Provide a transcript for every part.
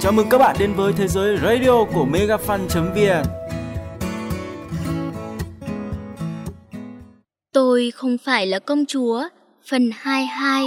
Chào mừng các bạn đến với thế giới radio của megafan.vn. Tôi không phải là công chúa, phần 22.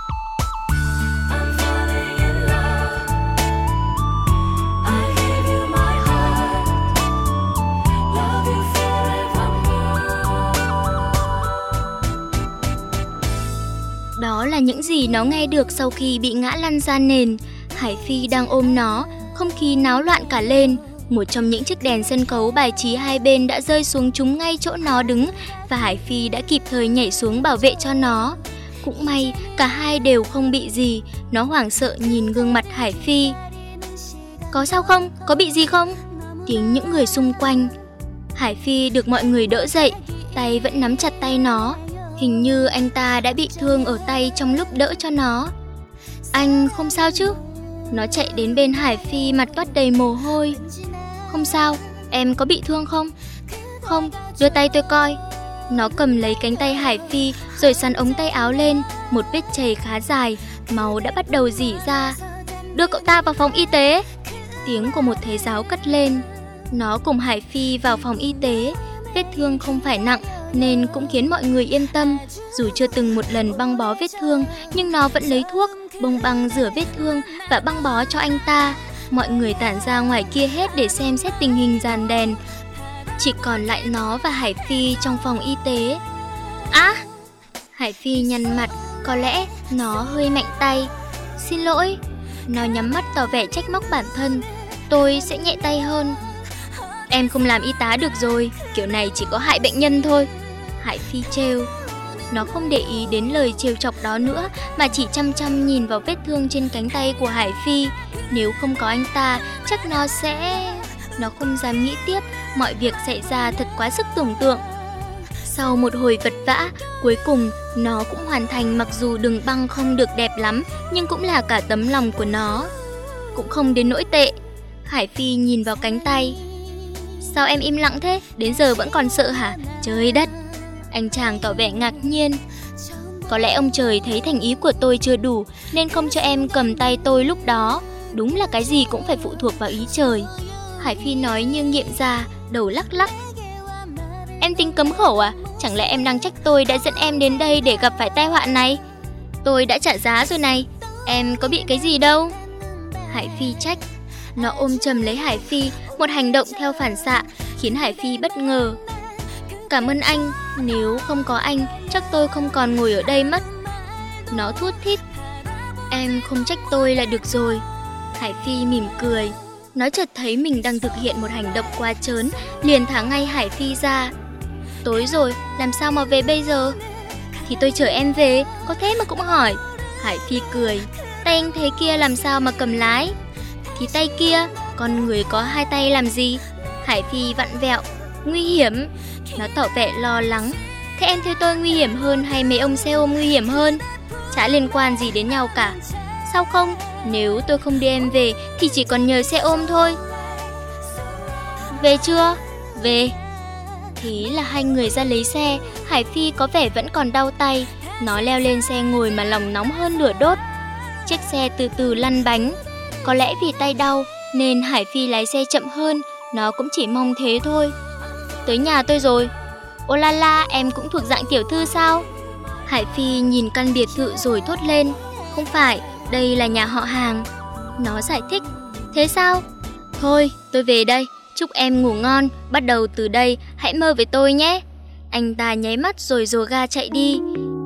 Đó là những gì nó nghe được sau khi bị ngã lăn ra nền. Hải Phi đang ôm nó, không khí náo loạn cả lên. Một trong những chiếc đèn sân khấu bài trí hai bên đã rơi xuống trúng ngay chỗ nó đứng và Hải Phi đã kịp thời nhảy xuống bảo vệ cho nó. Cũng may, cả hai đều không bị gì. Nó hoảng sợ nhìn gương mặt Hải Phi. Có sao không? Có bị gì không? Tiếng những người xung quanh. Hải Phi được mọi người đỡ dậy, tay vẫn nắm chặt tay nó. Hình như anh ta đã bị thương ở tay trong lúc đỡ cho nó. Anh không sao chứ? Nó chạy đến bên Hải Phi mặt toát đầy mồ hôi. Không sao, em có bị thương không? Không, đưa tay tôi coi. Nó cầm lấy cánh tay Hải Phi rồi xắn ống tay áo lên. Một vết chày khá dài, máu đã bắt đầu rỉ ra. Đưa cậu ta vào phòng y tế. Tiếng của một thầy giáo cất lên. Nó cùng Hải Phi vào phòng y tế. Vết thương không phải nặng nên cũng khiến mọi người yên tâm. Dù chưa từng một lần băng bó vết thương, nhưng nó vẫn lấy thuốc, bông băng rửa vết thương và băng bó cho anh ta. Mọi người tản ra ngoài kia hết để xem xét tình hình dàn đèn. Chỉ còn lại nó và Hải Phi trong phòng y tế. Hải Phi nhăn mặt, có lẽ nó hơi mạnh tay. Xin lỗi. Nó nhắm mắt tỏ vẻ trách móc bản thân. Tôi sẽ nhẹ tay hơn. Em không làm y tá được rồi, kiểu này chỉ có hại bệnh nhân thôi. Hải Phi trêu. Nó không để ý đến lời trêu chọc đó nữa mà chỉ chăm chăm nhìn vào vết thương trên cánh tay của Hải Phi. Nếu không có anh ta, chắc nó sẽ... Nó không dám nghĩ tiếp, mọi việc xảy ra thật quá sức tưởng tượng. Sau một hồi vật vã, cuối cùng nó cũng hoàn thành, mặc dù đường băng không được đẹp lắm, nhưng cũng là cả tấm lòng của nó. Cũng không đến nỗi tệ. Hải Phi nhìn vào cánh tay. Sao em im lặng thế? Đến giờ vẫn còn sợ hả? Trời đất! Anh chàng tỏ vẻ ngạc nhiên. Có lẽ ông trời thấy thành ý của tôi chưa đủ nên không cho em cầm tay tôi lúc đó. Đúng là cái gì cũng phải phụ thuộc vào ý trời. Hải Phi nói như nghiệm ra, đầu lắc lắc. Em tính cấm khẩu à? Chẳng lẽ em đang trách tôi đã dẫn em đến đây để gặp phải tai họa này? Tôi đã trả giá rồi này. Em có bị cái gì đâu. Hải Phi trách. Nó ôm chầm lấy Hải Phi, một hành động theo phản xạ khiến Hải Phi bất ngờ. Cảm ơn anh, nếu không có anh, chắc tôi không còn ngồi ở đây mất. Nó thút thít. Em không trách tôi là được rồi. Hải Phi mỉm cười. Nó chợt thấy mình đang thực hiện một hành động quá trớn, liền thả ngay Hải Phi ra. Tối rồi, làm sao mà về bây giờ? Thì tôi chở em về, có thế mà cũng hỏi. Hải Phi cười. Tay anh thế kia làm sao mà cầm lái? Thì tay kia, con người có hai tay làm gì? Hải Phi vặn vẹo. Nguy hiểm. Nó tỏ vẻ lo lắng. Thế em thấy tôi nguy hiểm hơn hay mấy ông xe ôm nguy hiểm hơn? Chả liên quan gì đến nhau cả. Sao không? Nếu tôi không đưa em về thì chỉ còn nhờ xe ôm thôi. Về chưa? Về. Thế là hai người ra lấy xe. Hải Phi có vẻ vẫn còn đau tay. Nó leo lên xe ngồi mà lòng nóng hơn lửa đốt. Chiếc xe từ từ lăn bánh. Có lẽ vì tay đau nên Hải Phi lái xe chậm hơn. Nó cũng chỉ mong thế thôi. Tới nhà tôi rồi. Ô la la, em cũng thuộc dạng tiểu thư sao? Hải Phi nhìn căn biệt thự rồi thốt lên. Không phải, đây là nhà họ hàng. Nó giải thích. Thế sao? Thôi, tôi về đây. Chúc em ngủ ngon. Bắt đầu từ đây, hãy mơ với tôi nhé. Anh ta nháy mắt rồi rồ ga chạy đi.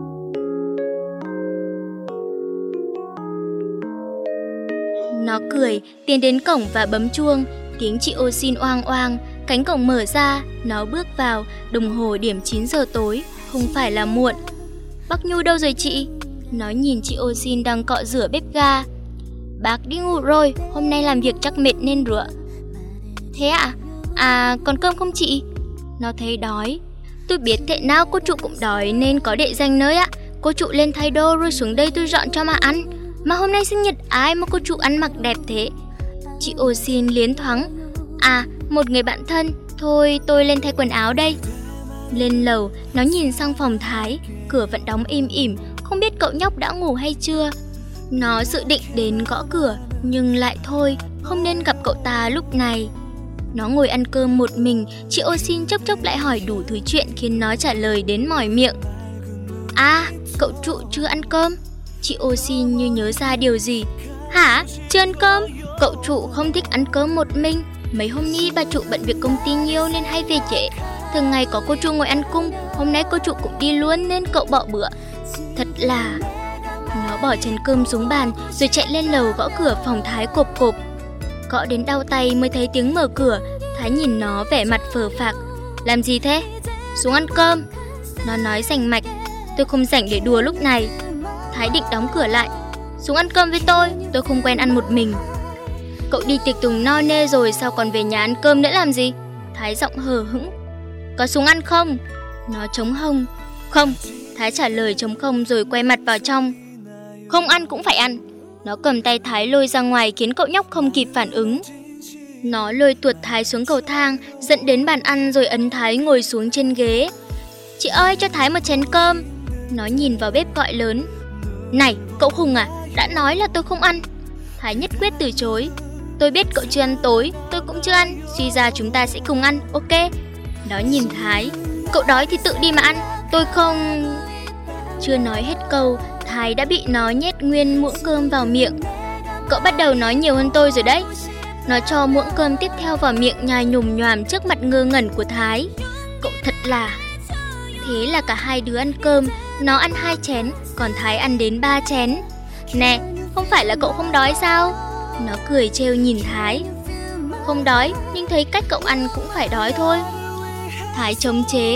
Nó cười, tiến đến cổng và bấm chuông. Tiếng chị ô xin oang oang. Cánh cổng mở ra, nó bước vào. Đồng hồ điểm 9 giờ tối, không phải là muộn. Bác Nhu đâu rồi chị? Nó nhìn chị ô xin đang cọ rửa bếp ga. Bác đi ngủ rồi, hôm nay làm việc chắc mệt nên rửa. Thế ạ? À, còn cơm không chị? Nó thấy đói. Tôi biết thế nào cô chủ cũng đói nên có để dành nơi ạ. Cô chủ lên thay đồ rồi xuống đây tôi dọn cho mà ăn. Mà hôm nay sinh nhật ai mà cô chủ ăn mặc đẹp thế? Chị ô xin liến thoáng. À, một người bạn thân. Thôi tôi lên thay quần áo đây. Lên lầu, nó nhìn sang phòng Thái. Cửa vẫn đóng im ỉm, không biết cậu nhóc đã ngủ hay chưa. Nó dự định đến gõ cửa, nhưng lại thôi, không nên gặp cậu ta lúc này. Nó ngồi ăn cơm một mình, chị Osin chốc chốc lại hỏi đủ thứ chuyện khiến nó trả lời đến mỏi miệng. À, cậu trụ chưa ăn cơm? Chị Osin như nhớ ra điều gì. Hả? Chưa ăn cơm? Cậu trụ không thích ăn cơm một mình. Mấy hôm nay bà trụ bận việc công ty nhiều nên hay về trễ. Thường ngày có cô Chu ngồi ăn cung, hôm nay cô trụ cũng đi luôn nên cậu bỏ bữa. Thật là... Nó bỏ chén cơm xuống bàn rồi chạy lên lầu gõ cửa phòng Thái cộp cộp. Gõ đến đau tay mới thấy tiếng mở cửa. Thái nhìn nó vẻ mặt phờ phạc. Làm gì thế? Xuống ăn cơm. Nó nói rành mạch. Tôi không rảnh để đùa lúc này. Thái định đóng cửa lại. Xuống ăn cơm với tôi không quen ăn một mình. Cậu đi tiệc tùng no nê rồi sao còn về nhà ăn cơm nữa làm gì? Thái giọng hờ hững. Có xuống ăn không? Nó trống hông. Không. Thái trả lời trống không rồi quay mặt vào trong. Không ăn cũng phải ăn. Nó cầm tay Thái lôi ra ngoài khiến cậu nhóc không kịp phản ứng. Nó lôi tuột Thái xuống cầu thang, dẫn đến bàn ăn rồi ấn Thái ngồi xuống trên ghế. Chị ơi, cho Thái một chén cơm. Nó nhìn vào bếp gọi lớn. Này, cậu khùng à? Đã nói là tôi không ăn. Thái nhất quyết từ chối. Tôi biết cậu chưa ăn tối, tôi cũng chưa ăn. Suy ra chúng ta sẽ cùng ăn, ok? Nó nhìn Thái. Cậu đói thì tự đi mà ăn. Tôi không... Chưa nói hết câu, Thái đã bị nó nhét nguyên muỗng cơm vào miệng. Cậu bắt đầu nói nhiều hơn tôi rồi đấy. Nó cho muỗng cơm tiếp theo vào miệng nhai nhồm nhoàm trước mặt ngơ ngẩn của Thái. Cậu thật là... Thế là cả hai đứa ăn cơm. Nó ăn 2 chén, còn Thái ăn đến 3 chén. Nè, không phải là cậu không đói sao? Nó cười trêu nhìn Thái. Không đói, nhưng thấy cách cậu ăn cũng phải đói thôi. Thái chống chế.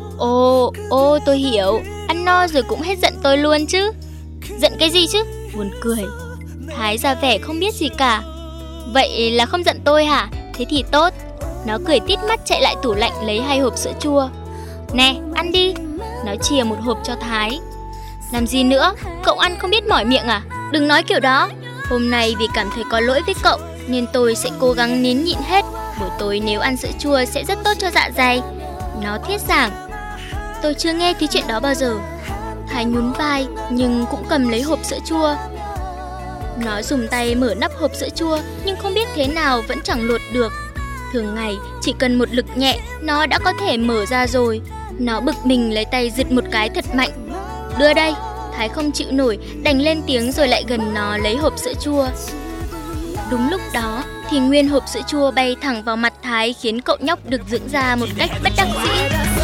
Ô, tôi hiểu. Ăn no rồi cũng hết giận tôi luôn chứ. Giận cái gì chứ? Buồn cười. Thái ra vẻ không biết gì cả. Vậy là không giận tôi hả? Thế thì tốt. Nó cười tít mắt chạy lại tủ lạnh lấy 2 hộp sữa chua. Nè, ăn đi. Nó chìa một hộp cho Thái. Làm gì nữa? Cậu ăn không biết mỏi miệng à? Đừng nói kiểu đó. Hôm nay vì cảm thấy có lỗi với cậu nên tôi sẽ cố gắng nín nhịn hết. Buổi tối nếu ăn sữa chua sẽ rất tốt cho dạ dày. Nó thuyết giảng. Tôi chưa nghe tí chuyện đó bao giờ. Thái nhún vai nhưng cũng cầm lấy hộp sữa chua. Nó dùng tay mở nắp hộp sữa chua nhưng không biết thế nào vẫn chẳng lột được. Thường ngày chỉ cần một lực nhẹ nó đã có thể mở ra rồi. Nó bực mình lấy tay giật một cái thật mạnh. Đưa đây. Thái không chịu nổi đành lên tiếng rồi lại gần nó lấy hộp sữa chua. Đúng lúc đó thì nguyên hộp sữa chua bay thẳng vào mặt Thái khiến cậu nhóc được dưỡng ra một cách bất đắc dĩ.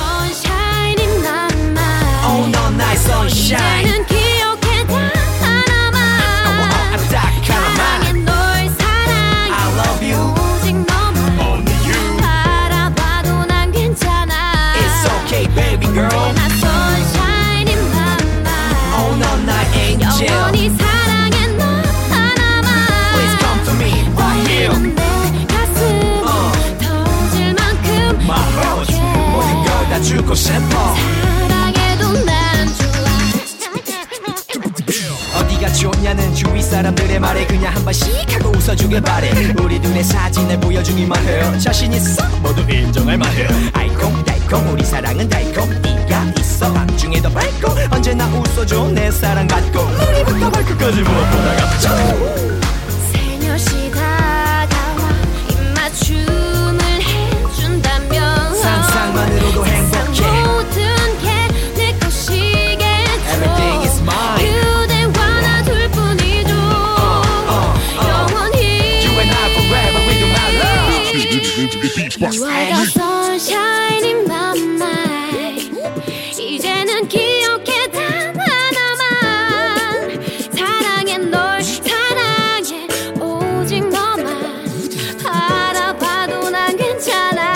주고 싶어 어디가 좋냐는 주위 사람들의 말에 그냥 한 번씩 하고 웃어주길 바래 우리 둘의 사진을 보여주기만 해요 자신 있어 모두 인정할 만해 알콩달콩 우리 사랑은 달콤 네가 있어 밤중에도 밝고 언제나 웃어줘 내 사랑 받고 머리부터 발끝까지 무엇보다 감정 살며시 다가와 입맞춤을 해준다면 상상만으로도 행복해 모든 게 내 것이겠죠 Everything is mine 그대와 나 둘뿐이죠 영원히 You and I forever we do my love You are the sunshine in my mind 이제는 기억해 단 하나만 사랑해 널 사랑해 오직 너만 바라봐도 난 괜찮아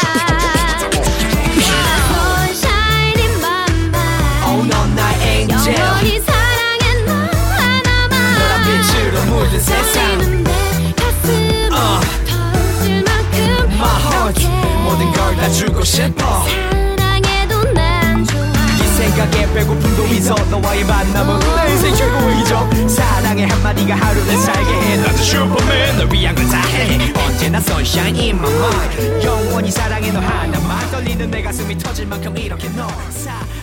영원히 사랑해 너 하나만 너란 빛으로 물든 세상 내 가슴을 터질 만큼 My heart 모든 걸 다 주고 싶어 사랑해도 난 좋아 이 생각에 배고픔도 있어 너와의 만남은 내 인생 최고의 기적 사랑의 한마디가 하루를 살게 해 나도 슈퍼맨 널 위한 걸 다 해 언제나 sunshine in my mind 영원히 사랑해 너 하나만 떨리는 내 가슴이 터질 만큼 이렇게 너